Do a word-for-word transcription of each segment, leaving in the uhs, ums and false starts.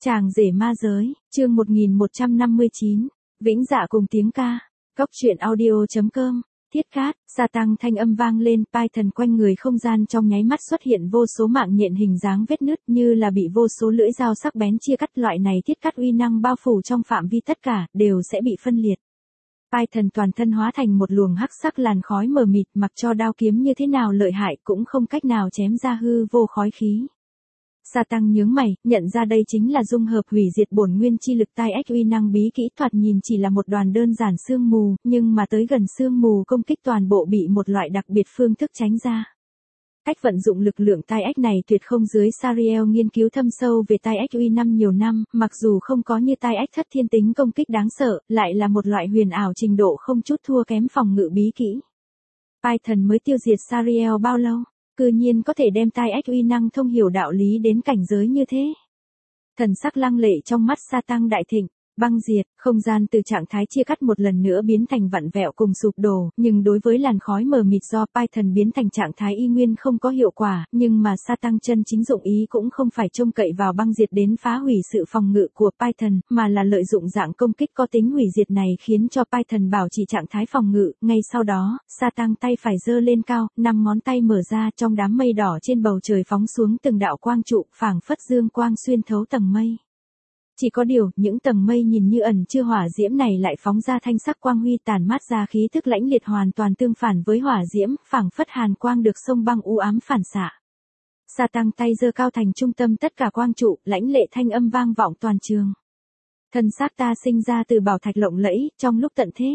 Chàng rể ma giới, chương một nghìn một trăm năm mươi chín, Vĩnh Dạ cùng tiếng ca, Cốc truyện audio.com, Thiết Cát, sa tăng thanh âm vang lên, Python quanh người không gian trong nháy mắt xuất hiện vô số mạng nhện hình dáng vết nứt như là bị vô số lưỡi dao sắc bén chia cắt, loại này thiết cắt uy năng bao phủ trong phạm vi tất cả, đều sẽ bị phân liệt. Python toàn thân hóa thành một luồng hắc sắc làn khói mờ mịt, mặc cho đao kiếm như thế nào lợi hại cũng không cách nào chém ra hư vô khói khí. Sa tăng nhướng mày, nhận ra đây chính là dung hợp hủy diệt bổn nguyên chi lực tai ách uy năng bí kỹ, thoạt nhìn chỉ là một đoàn đơn giản sương mù, nhưng mà tới gần sương mù công kích toàn bộ bị một loại đặc biệt phương thức tránh ra. Cách vận dụng lực lượng tai ách này tuyệt không dưới Sariel nghiên cứu thâm sâu về tai ách uy năm nhiều năm, mặc dù không có như tai ách thất thiên tính công kích đáng sợ, lại là một loại huyền ảo trình độ không chút thua kém phòng ngự bí kỹ. Python mới tiêu diệt Sariel bao lâu? Cư nhiên có thể đem tai ách uy năng thông hiểu đạo lý đến cảnh giới như thế. Thần sắc lăng lệ trong mắt sa tăng đại thịnh, băng diệt, không gian từ trạng thái chia cắt một lần nữa biến thành vặn vẹo cùng sụp đổ, nhưng đối với làn khói mờ mịt do Python biến thành trạng thái y nguyên không có hiệu quả, nhưng mà sa tăng chân chính dụng ý cũng không phải trông cậy vào băng diệt đến phá hủy sự phòng ngự của Python, mà là lợi dụng dạng công kích có tính hủy diệt này khiến cho Python bảo trì trạng thái phòng ngự. Ngay sau đó, sa tăng tay phải giơ lên cao, năm ngón tay mở ra, trong đám mây đỏ trên bầu trời phóng xuống từng đạo quang trụ, phảng phất dương quang xuyên thấu tầng mây. Chỉ có điều, những tầng mây nhìn như ẩn chưa hỏa diễm này lại phóng ra thanh sắc quang huy, tản mát ra khí thức lãnh liệt hoàn toàn tương phản với hỏa diễm, phảng phất hàn quang được sông băng u ám phản xạ. Sa tăng tay giơ cao thành trung tâm tất cả quang trụ, lãnh lệ thanh âm vang vọng toàn trường. Thân xác ta sinh ra từ bảo thạch lộng lẫy, trong lúc tận thế.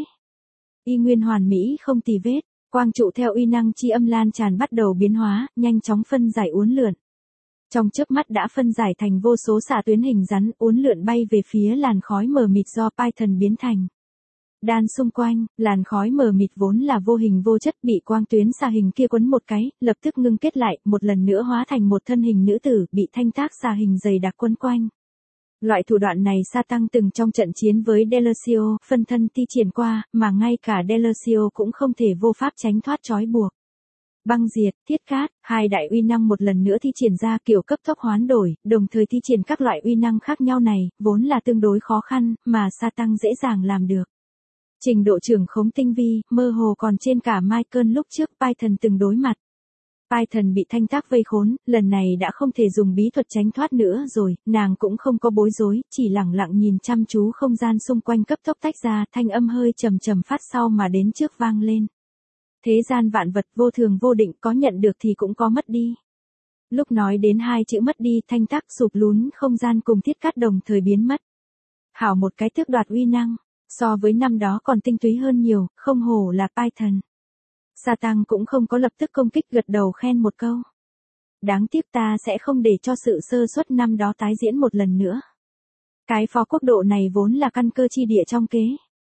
Y nguyên hoàn mỹ không tì vết, quang trụ theo uy năng chi âm lan tràn bắt đầu biến hóa, nhanh chóng phân giải uốn lượn. Trong chớp mắt đã phân giải thành vô số xạ tuyến hình rắn, uốn lượn bay về phía làn khói mờ mịt do Python biến thành. Đan xung quanh, làn khói mờ mịt vốn là vô hình vô chất bị quang tuyến xạ hình kia quấn một cái, lập tức ngưng kết lại, một lần nữa hóa thành một thân hình nữ tử, bị thanh tác xạ hình dày đặc quấn quanh. Loại thủ đoạn này sa tăng từng trong trận chiến với Delusio, phân thân thi triển qua, mà ngay cả Delusio cũng không thể vô pháp tránh thoát trói buộc. Băng diệt, thiết cát, hai đại uy năng một lần nữa thi triển ra, kiểu cấp tốc hoán đổi, đồng thời thi triển các loại uy năng khác nhau này, vốn là tương đối khó khăn, mà sa tăng dễ dàng làm được. Trình độ trưởng khống tinh vi, mơ hồ còn trên cả Michael lúc trước Python từng đối mặt. Python bị thanh tác vây khốn, lần này đã không thể dùng bí thuật tránh thoát nữa rồi, nàng cũng không có bối rối, chỉ lẳng lặng nhìn chăm chú không gian xung quanh cấp tốc tách ra, thanh âm hơi trầm trầm phát sau mà đến trước vang lên. Thế gian vạn vật vô thường vô định, có nhận được thì cũng có mất đi. Lúc nói đến hai chữ mất đi, thanh tác sụp lún không gian cùng thiết cát đồng thời biến mất. Hảo một cái tước đoạt uy năng, so với năm đó còn tinh túy hơn nhiều, không hổ là Python. Sa tăng cũng không có lập tức công kích, gật đầu khen một câu. Đáng tiếc ta sẽ không để cho sự sơ suất năm đó tái diễn một lần nữa. Cái phó quốc độ này vốn là căn cơ chi địa trong kế.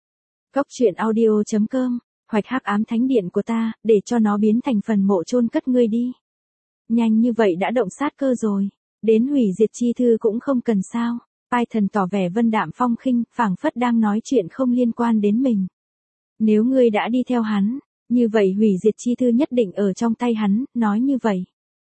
Cốc truyện audio.com, hoạch hắc ám thánh điện của ta, để cho nó biến thành phần mộ chôn cất ngươi đi. Nhanh như vậy đã động sát cơ rồi, đến hủy diệt chi thư cũng không cần sao. Python tỏ vẻ vân đạm phong khinh, phảng phất đang nói chuyện không liên quan đến mình. Nếu ngươi đã đi theo hắn, như vậy hủy diệt chi thư nhất định ở trong tay hắn, nói như vậy.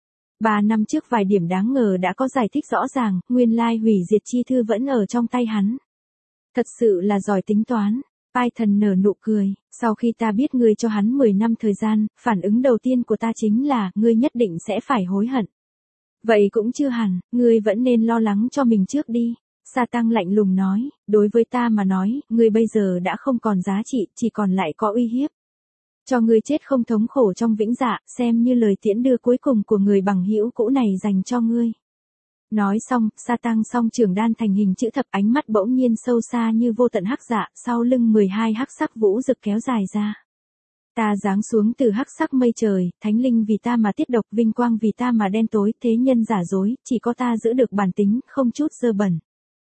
Ba năm trước vài điểm đáng ngờ đã có giải thích rõ ràng, nguyên lai hủy diệt chi thư vẫn ở trong tay hắn. Thật sự là giỏi tính toán. Python nở nụ cười, sau khi ta biết ngươi cho hắn mười năm thời gian, phản ứng đầu tiên của ta chính là, ngươi nhất định sẽ phải hối hận. Vậy cũng chưa hẳn, ngươi vẫn nên lo lắng cho mình trước đi. Sa tăng lạnh lùng nói, đối với ta mà nói, ngươi bây giờ đã không còn giá trị, chỉ còn lại có uy hiếp. Cho ngươi chết không thống khổ trong vĩnh dạ, xem như lời tiễn đưa cuối cùng của người bằng hữu cũ này dành cho ngươi. Nói xong, sa tăng song trường đan thành hình chữ thập, ánh mắt bỗng nhiên sâu xa như vô tận hắc dạ, sau lưng mười hai hắc sắc vũ rực kéo dài ra. Ta giáng xuống từ hắc sắc mây trời, thánh linh vì ta mà tiết độc, vinh quang vì ta mà đen tối, thế nhân giả dối, chỉ có ta giữ được bản tính, không chút dơ bẩn.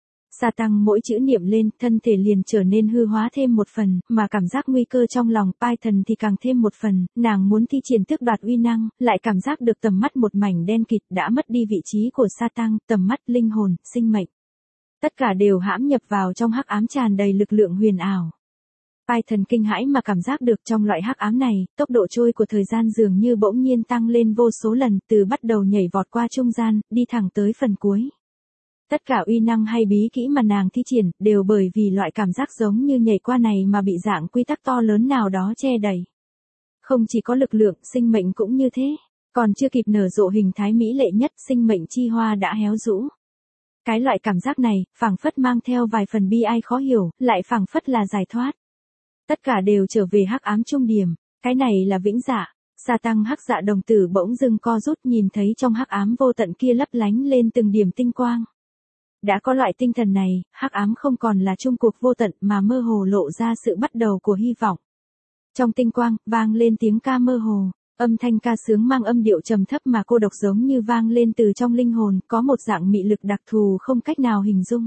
Sa tăng mỗi chữ niệm lên, thân thể liền trở nên hư hóa thêm một phần, mà cảm giác nguy cơ trong lòng Python thì càng thêm một phần, nàng muốn thi triển tước đoạt uy năng, lại cảm giác được tầm mắt một mảnh đen kịt, đã mất đi vị trí của sa tăng, tầm mắt, linh hồn, sinh mệnh. Tất cả đều hãm nhập vào trong hắc ám tràn đầy lực lượng huyền ảo. Python kinh hãi mà cảm giác được trong loại hắc ám này, tốc độ trôi của thời gian dường như bỗng nhiên tăng lên vô số lần, từ bắt đầu nhảy vọt qua trung gian, đi thẳng tới phần cuối. Tất cả uy năng hay bí kỹ mà nàng thi triển, đều bởi vì loại cảm giác giống như nhảy qua này mà bị dạng quy tắc to lớn nào đó che đầy. Không chỉ có lực lượng, sinh mệnh cũng như thế. Còn chưa kịp nở rộ hình thái mỹ lệ nhất, sinh mệnh chi hoa đã héo rũ. Cái loại cảm giác này, phảng phất mang theo vài phần bi ai khó hiểu, lại phảng phất là giải thoát. Tất cả đều trở về hắc ám trung điểm, cái này là vĩnh dạ. Sa tăng hắc dạ đồng tử bỗng dưng co rút, nhìn thấy trong hắc ám vô tận kia lấp lánh lên từng điểm tinh quang. Đã có loại tinh thần này, hắc ám không còn là chung cuộc vô tận mà mơ hồ lộ ra sự bắt đầu của hy vọng. Trong tinh quang, vang lên tiếng ca mơ hồ, âm thanh ca sướng mang âm điệu trầm thấp mà cô độc giống như vang lên từ trong linh hồn, có một dạng mị lực đặc thù không cách nào hình dung.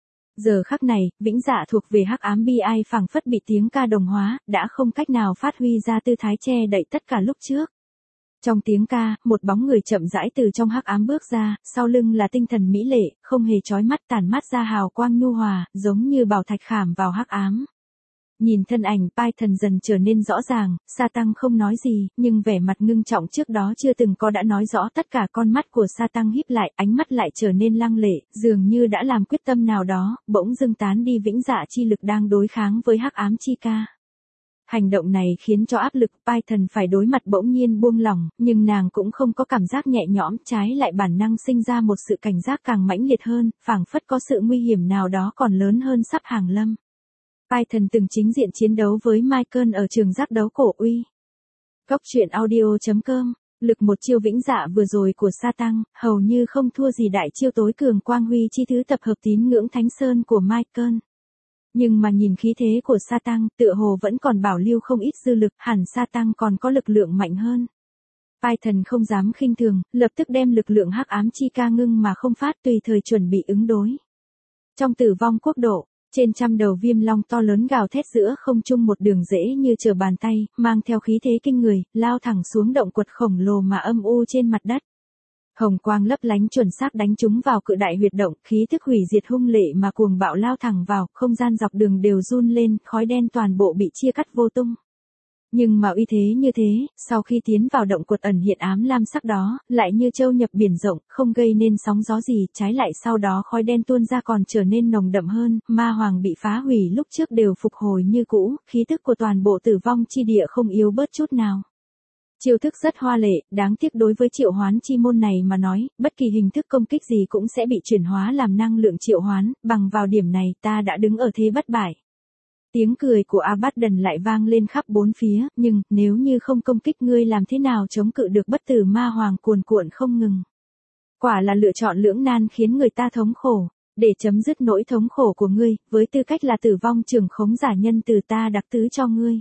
Giờ khắc này, vĩnh dạ thuộc về hắc ám bi ai phảng phất bị tiếng ca đồng hóa, đã không cách nào phát huy ra tư thái che đậy tất cả lúc trước. Trong tiếng ca, một bóng người chậm rãi từ trong hắc ám bước ra, sau lưng là tinh thần mỹ lệ, không hề chói mắt, tản mát ra hào quang nhu hòa, giống như bảo thạch khảm vào hắc ám. Nhìn thân ảnh Python dần trở nên rõ ràng, Sa Tăng không nói gì, nhưng vẻ mặt ngưng trọng trước đó chưa từng có đã nói rõ tất cả. Con mắt của Sa Tăng híp lại, ánh mắt lại trở nên lăng lệ, dường như đã làm quyết tâm nào đó, bỗng dưng tán đi vĩnh dạ chi lực đang đối kháng với hắc ám chi ca. Hành động này khiến cho áp lực Python phải đối mặt bỗng nhiên buông lỏng, nhưng nàng cũng không có cảm giác nhẹ nhõm, trái lại bản năng sinh ra một sự cảnh giác càng mãnh liệt hơn, phảng phất có sự nguy hiểm nào đó còn lớn hơn sắp hàng lâm. Python từng chính diện chiến đấu với Michael ở trường giác đấu cổ uy. Góc truyện audio chấm com, lực một chiêu vĩnh dạ vừa rồi của Sa Tăng, hầu như không thua gì đại chiêu tối cường quang huy chi thứ tập hợp tín ngưỡng thánh sơn của Michael. Nhưng mà nhìn khí thế của Sa Tăng, tựa hồ vẫn còn bảo lưu không ít dư lực, hẳn Sa Tăng còn có lực lượng mạnh hơn. Python không dám khinh thường, lập tức đem lực lượng hắc ám chi ca ngưng mà không phát, tùy thời chuẩn bị ứng đối. Trong tử vong quốc độ, trên trăm đầu viêm long to lớn gào thét giữa không trung một đường rễ như trở bàn tay, mang theo khí thế kinh người, lao thẳng xuống động quật khổng lồ mà âm u trên mặt đất. Hồng quang lấp lánh chuẩn xác đánh trúng vào cự đại huyệt động, khí thức hủy diệt hung lệ mà cuồng bạo lao thẳng vào, không gian dọc đường đều run lên, khói đen toàn bộ bị chia cắt vô tung. Nhưng mà uy thế như thế, sau khi tiến vào động quật ẩn hiện ám lam sắc đó, lại như châu nhập biển rộng, không gây nên sóng gió gì, trái lại sau đó khói đen tuôn ra còn trở nên nồng đậm hơn, ma hoàng bị phá hủy lúc trước đều phục hồi như cũ, khí thức của toàn bộ tử vong chi địa không yếu bớt chút nào. Chiêu thức rất hoa lệ, đáng tiếc đối với triệu hoán chi môn này mà nói, bất kỳ hình thức công kích gì cũng sẽ bị chuyển hóa làm năng lượng triệu hoán, bằng vào điểm này ta đã đứng ở thế bất bại. Tiếng cười của Abaddon lại vang lên khắp bốn phía, nhưng, nếu như không công kích ngươi làm thế nào chống cự được bất tử ma hoàng cuồn cuộn không ngừng. Quả là lựa chọn lưỡng nan khiến người ta thống khổ, để chấm dứt nỗi thống khổ của ngươi, với tư cách là tử vong trưởng khống giả nhân từ ta đặc tứ cho ngươi.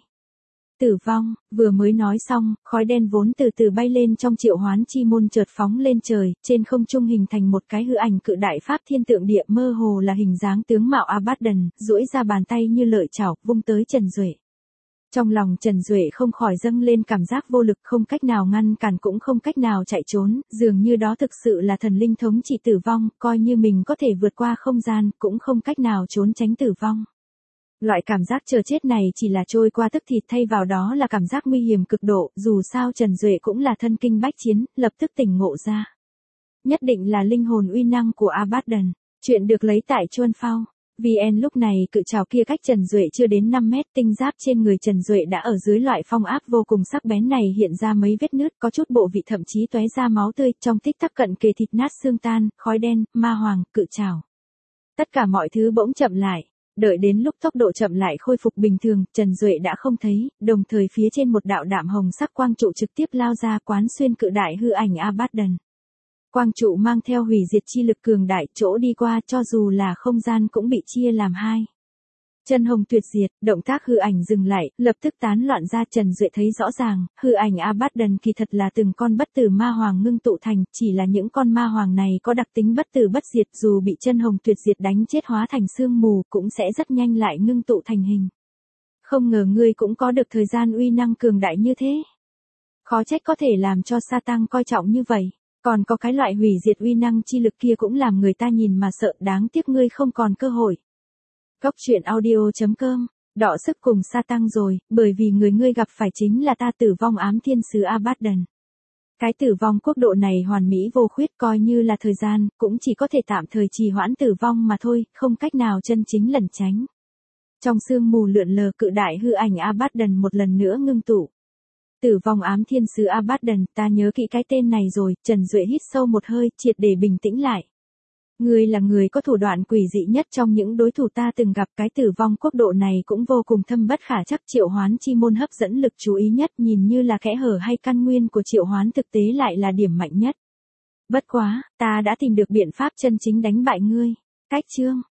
Tử vong, vừa mới nói xong, khói đen vốn từ từ bay lên trong triệu hoán chi môn chợt phóng lên trời, trên không trung hình thành một cái hư ảnh cự đại pháp thiên tượng địa, mơ hồ là hình dáng tướng mạo Abaddon, duỗi ra bàn tay như lợi chảo, vung tới Trần Duệ. Trong lòng Trần Duệ không khỏi dâng lên cảm giác vô lực, không cách nào ngăn cản cũng không cách nào chạy trốn, dường như đó thực sự là thần linh thống trị tử vong, coi như mình có thể vượt qua không gian, cũng không cách nào trốn tránh tử vong. Loại cảm giác chờ chết này chỉ là trôi qua tức thịt, thay vào đó là cảm giác nguy hiểm cực độ, dù sao Trần Duệ cũng là thân kinh bách chiến, lập tức tỉnh ngộ ra. Nhất định là linh hồn uy năng của Abaddon. Chuyện được lấy tại Chuan Phao. vê en lúc này cự trảo kia cách Trần Duệ chưa đến năm mét, tinh giáp trên người Trần Duệ đã ở dưới loại phong áp vô cùng sắc bén này hiện ra mấy vết nứt, có chút bộ vị thậm chí tóe ra máu tươi, trong tích tắc cận kề thịt nát xương tan, khói đen, ma hoàng, cự trảo. Tất cả mọi thứ bỗng chậm lại. Đợi đến lúc tốc độ chậm lại khôi phục bình thường, Trần Duệ đã không thấy, đồng thời phía trên một đạo đạm hồng sắc quang trụ trực tiếp lao ra quán xuyên cự đại hư ảnh Abaddon. Quang trụ mang theo hủy diệt chi lực cường đại, chỗ đi qua cho dù là không gian cũng bị chia làm hai. Chân hồng tuyệt diệt, động tác hư ảnh dừng lại, lập tức tán loạn ra. Trần Duệ thấy rõ ràng, hư ảnh Abaddon kỳ thật là từng con bất tử ma hoàng ngưng tụ thành, chỉ là những con ma hoàng này có đặc tính bất tử bất diệt, dù bị chân hồng tuyệt diệt đánh chết hóa thành sương mù, cũng sẽ rất nhanh lại ngưng tụ thành hình. Không ngờ ngươi cũng có được thời gian uy năng cường đại như thế. Khó trách có thể làm cho Sa Tăng coi trọng như vậy, còn có cái loại hủy diệt uy năng chi lực kia cũng làm người ta nhìn mà sợ, đáng tiếc ngươi không còn cơ hội. Góc truyện audio chấm com, đọ sức cùng Sa Tăng rồi, bởi vì người ngươi gặp phải chính là ta tử vong ám thiên sứ Abaddon. Cái tử vong quốc độ này hoàn mỹ vô khuyết, coi như là thời gian, cũng chỉ có thể tạm thời trì hoãn tử vong mà thôi, không cách nào chân chính lẩn tránh. Trong sương mù lượn lờ, cự đại hư ảnh Abaddon một lần nữa ngưng tụ. Tử vong ám thiên sứ Abaddon, ta nhớ kỹ cái tên này rồi. Trần Duệ hít sâu một hơi, triệt để bình tĩnh lại. Ngươi là người có thủ đoạn quỷ dị nhất trong những đối thủ ta từng gặp, cái tử vong quốc độ này cũng vô cùng thâm bất khả chắc, triệu hoán chi môn hấp dẫn lực chú ý nhất, nhìn như là kẽ hở hay căn nguyên của triệu hoán, thực tế lại là điểm mạnh nhất. Bất quá, ta đã tìm được biện pháp chân chính đánh bại ngươi. Cách chương